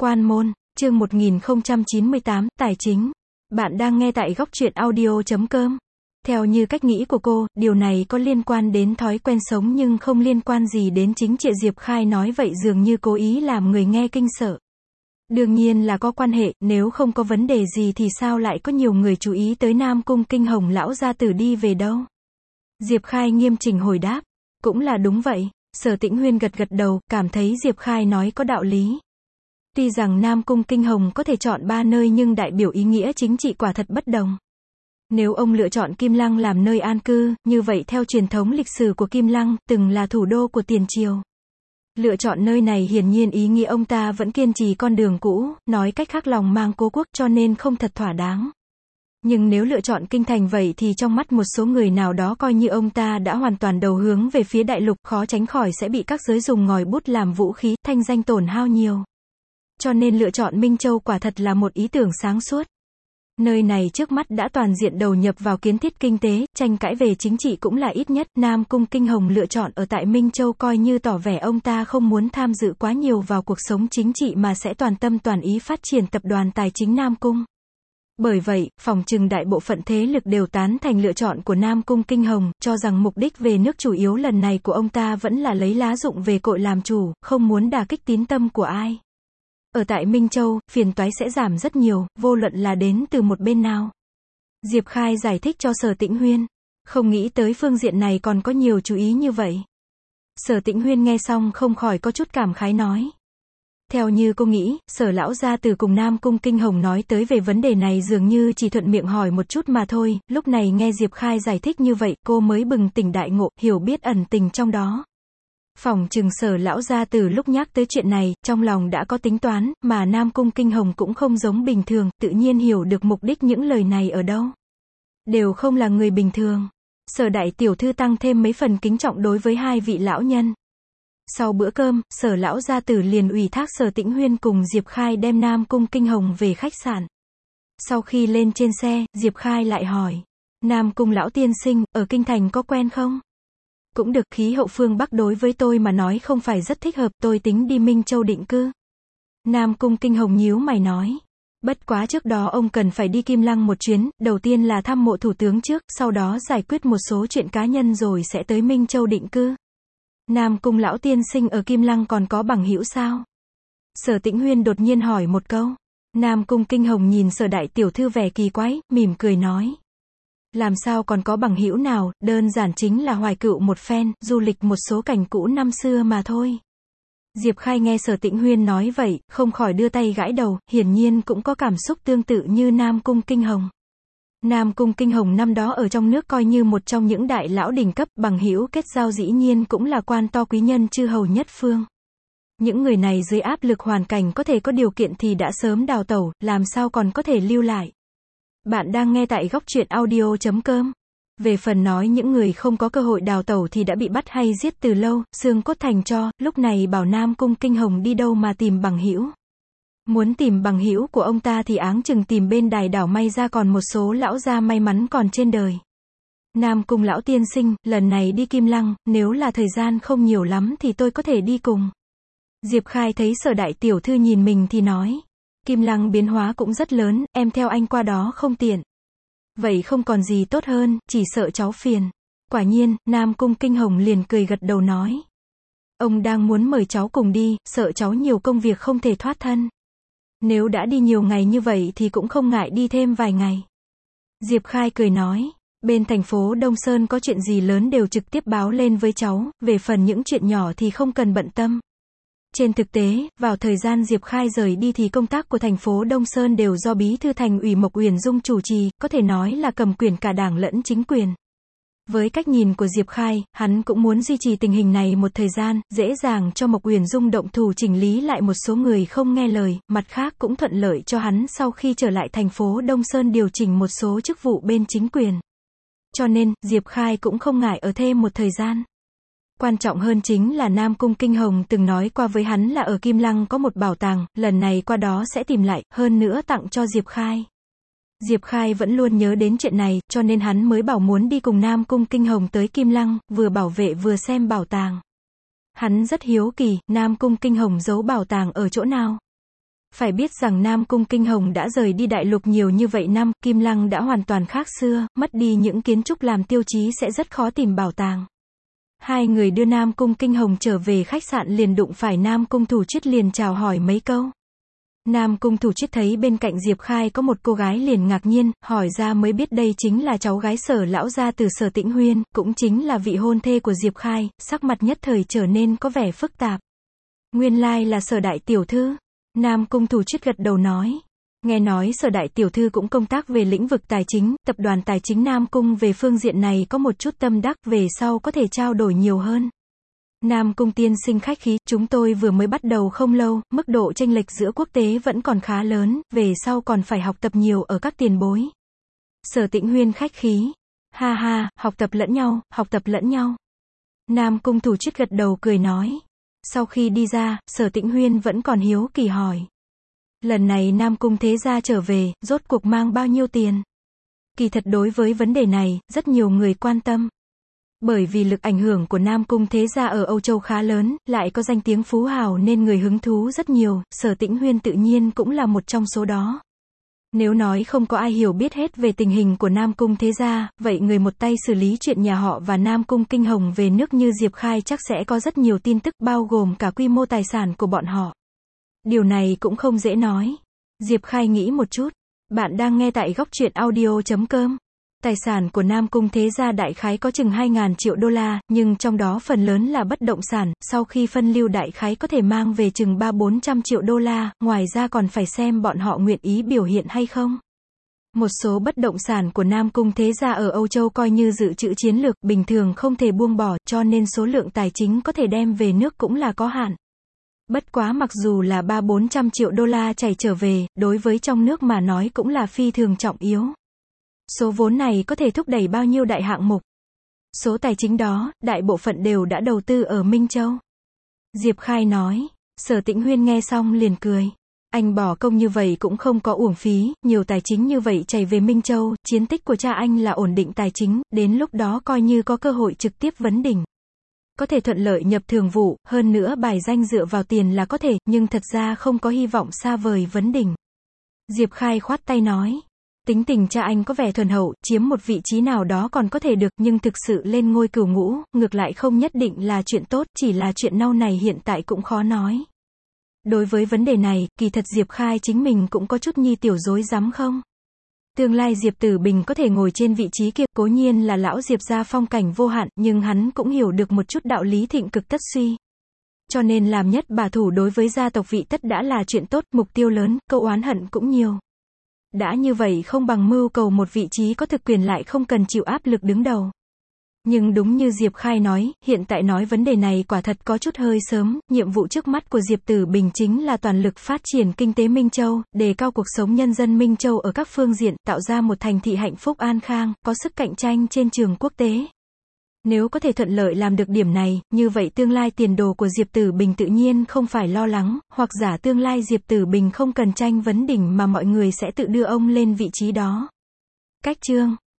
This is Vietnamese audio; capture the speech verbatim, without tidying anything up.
Quan môn, chương một nghìn không trăm chín mươi tám, tài chính. Bạn đang nghe tại góc truyện audio chấm com. Theo như cách nghĩ của cô, điều này có liên quan đến thói quen sống nhưng không liên quan gì đến chính trị. Diệp Khai nói vậy dường như cố ý làm người nghe kinh sợ. Đương nhiên là có quan hệ, nếu không có vấn đề gì thì sao lại có nhiều người chú ý tới Nam Cung Kinh Hồng lão gia tử đi về đâu? Diệp Khai nghiêm chỉnh hồi đáp. Cũng là đúng vậy. Sở Tĩnh Huyên gật gật đầu, cảm thấy Diệp Khai nói có đạo lý. Tuy rằng Nam Cung Kinh Hồng có thể chọn ba nơi nhưng đại biểu ý nghĩa chính trị quả thật bất đồng. Nếu ông lựa chọn Kim Lăng làm nơi an cư, như vậy theo truyền thống lịch sử của Kim Lăng, từng là thủ đô của tiền triều. Lựa chọn nơi này hiển nhiên ý nghĩa ông ta vẫn kiên trì con đường cũ, nói cách khác lòng mang cố quốc cho nên không thật thỏa đáng. Nhưng nếu lựa chọn kinh thành vậy thì trong mắt một số người nào đó coi như ông ta đã hoàn toàn đầu hướng về phía đại lục, khó tránh khỏi sẽ bị các giới dùng ngòi bút làm vũ khí, thanh danh tổn hao nhiều. Cho nên lựa chọn Minh Châu quả thật là một ý tưởng sáng suốt. Nơi này trước mắt đã toàn diện đầu nhập vào kiến thiết kinh tế, tranh cãi về chính trị cũng là ít nhất. Nam Cung Kinh Hồng lựa chọn ở tại Minh Châu coi như tỏ vẻ ông ta không muốn tham dự quá nhiều vào cuộc sống chính trị mà sẽ toàn tâm toàn ý phát triển tập đoàn tài chính Nam Cung. Bởi vậy, phỏng chừng đại bộ phận thế lực đều tán thành lựa chọn của Nam Cung Kinh Hồng, cho rằng mục đích về nước chủ yếu lần này của ông ta vẫn là lấy lá dụng về cội làm chủ, không muốn đả kích tín tâm của ai. Ở tại Minh Châu, phiền toái sẽ giảm rất nhiều, vô luận là đến từ một bên nào. Diệp Khai giải thích cho Sở Tĩnh Huyên. Không nghĩ tới phương diện này còn có nhiều chú ý như vậy. Sở Tĩnh Huyên nghe xong không khỏi có chút cảm khái nói. Theo như cô nghĩ, Sở lão gia tử cùng Nam Cung Kinh Hồng nói tới về vấn đề này dường như chỉ thuận miệng hỏi một chút mà thôi. Lúc này nghe Diệp Khai giải thích như vậy, cô mới bừng tỉnh đại ngộ, hiểu biết ẩn tình trong đó. Phỏng chừng Sở lão gia tử lúc nhắc tới chuyện này, trong lòng đã có tính toán, mà Nam Cung Kinh Hồng cũng không giống bình thường, tự nhiên hiểu được mục đích những lời này ở đâu. Đều không là người bình thường. Sở đại tiểu thư tăng thêm mấy phần kính trọng đối với hai vị lão nhân. Sau bữa cơm, Sở lão gia tử liền ủy thác Sở Tĩnh Huyên cùng Diệp Khai đem Nam Cung Kinh Hồng về khách sạn. Sau khi lên trên xe, Diệp Khai lại hỏi. Nam Cung lão tiên sinh, ở kinh thành có quen không? Cũng được, khí hậu phương Bắc đối với tôi mà nói không phải rất thích hợp, tôi tính đi Minh Châu định cư. Nam Cung Kinh Hồng nhíu mày nói. Bất quá trước đó ông cần phải đi Kim Lăng một chuyến, đầu tiên là thăm mộ thủ tướng trước, sau đó giải quyết một số chuyện cá nhân rồi sẽ tới Minh Châu định cư. Nam Cung lão tiên sinh ở Kim Lăng còn có bằng hữu sao? Sở Tĩnh Huyên đột nhiên hỏi một câu. Nam Cung Kinh Hồng nhìn Sở đại tiểu thư vẻ kỳ quái, mỉm cười nói. Làm sao còn có bằng hữu nào, đơn giản chính là hoài cựu một phen, du lịch một số cảnh cũ năm xưa mà thôi. Diệp Khai nghe Sở Tĩnh Huyên nói vậy, không khỏi đưa tay gãi đầu, hiển nhiên cũng có cảm xúc tương tự như Nam Cung Kinh Hồng. Nam Cung Kinh Hồng năm đó ở trong nước coi như một trong những đại lão đỉnh cấp, bằng hữu kết giao dĩ nhiên cũng là quan to quý nhân chư hầu nhất phương. Những người này dưới áp lực hoàn cảnh có thể có điều kiện thì đã sớm đào tẩu, làm sao còn có thể lưu lại. Bạn đang nghe tại góc truyện audio chấm com. Về phần nói những người không có cơ hội đào tẩu thì đã bị bắt hay giết từ lâu, xương cốt thành tro, lúc này bảo Nam Cung Kinh Hồng đi đâu mà tìm bằng hữu. Muốn tìm bằng hữu của ông ta thì áng chừng tìm bên đài đảo may ra còn một số lão gia may mắn còn trên đời. Nam Cung lão tiên sinh, lần này đi Kim Lăng, nếu là thời gian không nhiều lắm thì tôi có thể đi cùng. Diệp Khai thấy Sở đại tiểu thư nhìn mình thì nói. Kim Lăng biến hóa cũng rất lớn, em theo anh qua đó không tiện. Vậy không còn gì tốt hơn, chỉ sợ cháu phiền. Quả nhiên, Nam Cung Kinh Hồng liền cười gật đầu nói. Ông đang muốn mời cháu cùng đi, sợ cháu nhiều công việc không thể thoát thân. Nếu đã đi nhiều ngày như vậy thì cũng không ngại đi thêm vài ngày. Diệp Khai cười nói. Bên thành phố Đông Sơn có chuyện gì lớn đều trực tiếp báo lên với cháu, về phần những chuyện nhỏ thì không cần bận tâm. Trên thực tế, vào thời gian Diệp Khai rời đi thì công tác của thành phố Đông Sơn đều do Bí thư Thành ủy Mộc Uyển Dung chủ trì, có thể nói là cầm quyền cả đảng lẫn chính quyền. Với cách nhìn của Diệp Khai, hắn cũng muốn duy trì tình hình này một thời gian, dễ dàng cho Mộc Uyển Dung động thủ chỉnh lý lại một số người không nghe lời, mặt khác cũng thuận lợi cho hắn sau khi trở lại thành phố Đông Sơn điều chỉnh một số chức vụ bên chính quyền. Cho nên, Diệp Khai cũng không ngại ở thêm một thời gian. Quan trọng hơn chính là Nam Cung Kinh Hồng từng nói qua với hắn là ở Kim Lăng có một bảo tàng, lần này qua đó sẽ tìm lại, hơn nữa tặng cho Diệp Khai. Diệp Khai vẫn luôn nhớ đến chuyện này, cho nên hắn mới bảo muốn đi cùng Nam Cung Kinh Hồng tới Kim Lăng, vừa bảo vệ vừa xem bảo tàng. Hắn rất hiếu kỳ, Nam Cung Kinh Hồng giấu bảo tàng ở chỗ nào. Phải biết rằng Nam Cung Kinh Hồng đã rời đi đại lục nhiều như vậy năm, Kim Lăng đã hoàn toàn khác xưa, mất đi những kiến trúc làm tiêu chí sẽ rất khó tìm bảo tàng. Hai người đưa Nam Cung Kinh Hồng trở về khách sạn liền đụng phải Nam Cung Thủ Triết, liền chào hỏi mấy câu. Nam Cung Thủ Triết thấy bên cạnh Diệp Khai có một cô gái liền ngạc nhiên, hỏi ra mới biết đây chính là cháu gái Sở lão gia từ Sở Tĩnh Huyên, cũng chính là vị hôn thê của Diệp Khai, sắc mặt nhất thời trở nên có vẻ phức tạp. Nguyên lai là Sở đại tiểu thư. Nam Cung Thủ Triết gật đầu nói. Nghe nói Sở đại tiểu thư cũng công tác về lĩnh vực tài chính, tập đoàn tài chính Nam Cung về phương diện này có một chút tâm đắc, về sau có thể trao đổi nhiều hơn. Nam Cung tiên sinh khách khí, chúng tôi vừa mới bắt đầu không lâu, mức độ chênh lệch giữa quốc tế vẫn còn khá lớn, về sau còn phải học tập nhiều ở các tiền bối. Sở Tĩnh Huyên khách khí. Ha ha, học tập lẫn nhau, học tập lẫn nhau. Nam Cung Thủ Triết gật đầu cười nói. Sau khi đi ra, Sở Tĩnh Huyên vẫn còn hiếu kỳ hỏi. Lần này Nam Cung thế gia trở về, rốt cuộc mang bao nhiêu tiền? Kỳ thật đối với vấn đề này, rất nhiều người quan tâm. Bởi vì lực ảnh hưởng của Nam Cung thế gia ở Âu Châu khá lớn, lại có danh tiếng phú hào nên người hứng thú rất nhiều, Sở Tĩnh Huyên tự nhiên cũng là một trong số đó. Nếu nói không có ai hiểu biết hết về tình hình của Nam Cung thế gia, vậy người một tay xử lý chuyện nhà họ và Nam Cung Kinh Hồng về nước như Diệp Khai chắc sẽ có rất nhiều tin tức bao gồm cả quy mô tài sản của bọn họ. Điều này cũng không dễ nói. Diệp Khai nghĩ một chút. Bạn đang nghe tại góc truyện audio chấm com. Tài sản của Nam Cung thế gia đại khái có chừng hai nghìn triệu đô la, nhưng trong đó phần lớn là bất động sản, sau khi phân lưu đại khái có thể mang về chừng ba bốn trăm triệu đô la, ngoài ra còn phải xem bọn họ nguyện ý biểu hiện hay không. Một số bất động sản của Nam Cung thế gia ở Âu Châu coi như dự trữ chiến lược, bình thường không thể buông bỏ, cho nên số lượng tài chính có thể đem về nước cũng là có hạn. Bất quá mặc dù là ba bốn trăm triệu đô la chảy trở về, đối với trong nước mà nói cũng là phi thường trọng yếu. Số vốn này có thể thúc đẩy bao nhiêu đại hạng mục. Số tài chính đó, đại bộ phận đều đã đầu tư ở Minh Châu. Diệp Khai nói. Sở Tĩnh Huyên nghe xong liền cười. Anh bỏ công như vậy cũng không có uổng phí, nhiều tài chính như vậy chảy về Minh Châu, chiến tích của cha anh là ổn định tài chính, đến lúc đó coi như có cơ hội trực tiếp vấn đỉnh. Có thể thuận lợi nhập thường vụ, hơn nữa bài danh dựa vào tiền là có thể, nhưng thật ra không có hy vọng xa vời vấn đỉnh. Diệp Khai khoát tay nói. Tính tình cha anh có vẻ thuần hậu, chiếm một vị trí nào đó còn có thể được, nhưng thực sự lên ngôi cửu ngũ, ngược lại không nhất định là chuyện tốt, chỉ là chuyện nâu này hiện tại cũng khó nói. Đối với vấn đề này, kỳ thật Diệp Khai chính mình cũng có chút nhi tiểu rối rắm không? Tương lai Diệp Tử Bình có thể ngồi trên vị trí kia, cố nhiên là lão Diệp gia phong cảnh vô hạn, nhưng hắn cũng hiểu được một chút đạo lý thịnh cực tất suy. Cho nên làm nhất bà thủ đối với gia tộc vị tất đã là chuyện tốt, mục tiêu lớn, câu oán hận cũng nhiều. Đã như vậy không bằng mưu cầu một vị trí có thực quyền lại không cần chịu áp lực đứng đầu. Nhưng đúng như Diệp Khai nói, hiện tại nói vấn đề này quả thật có chút hơi sớm, nhiệm vụ trước mắt của Diệp Tử Bình chính là toàn lực phát triển kinh tế Minh Châu, đề cao cuộc sống nhân dân Minh Châu ở các phương diện, tạo ra một thành thị hạnh phúc an khang, có sức cạnh tranh trên trường quốc tế. Nếu có thể thuận lợi làm được điểm này, như vậy tương lai tiền đồ của Diệp Tử Bình tự nhiên không phải lo lắng, hoặc giả tương lai Diệp Tử Bình không cần tranh vấn đỉnh mà mọi người sẽ tự đưa ông lên vị trí đó. Cách chương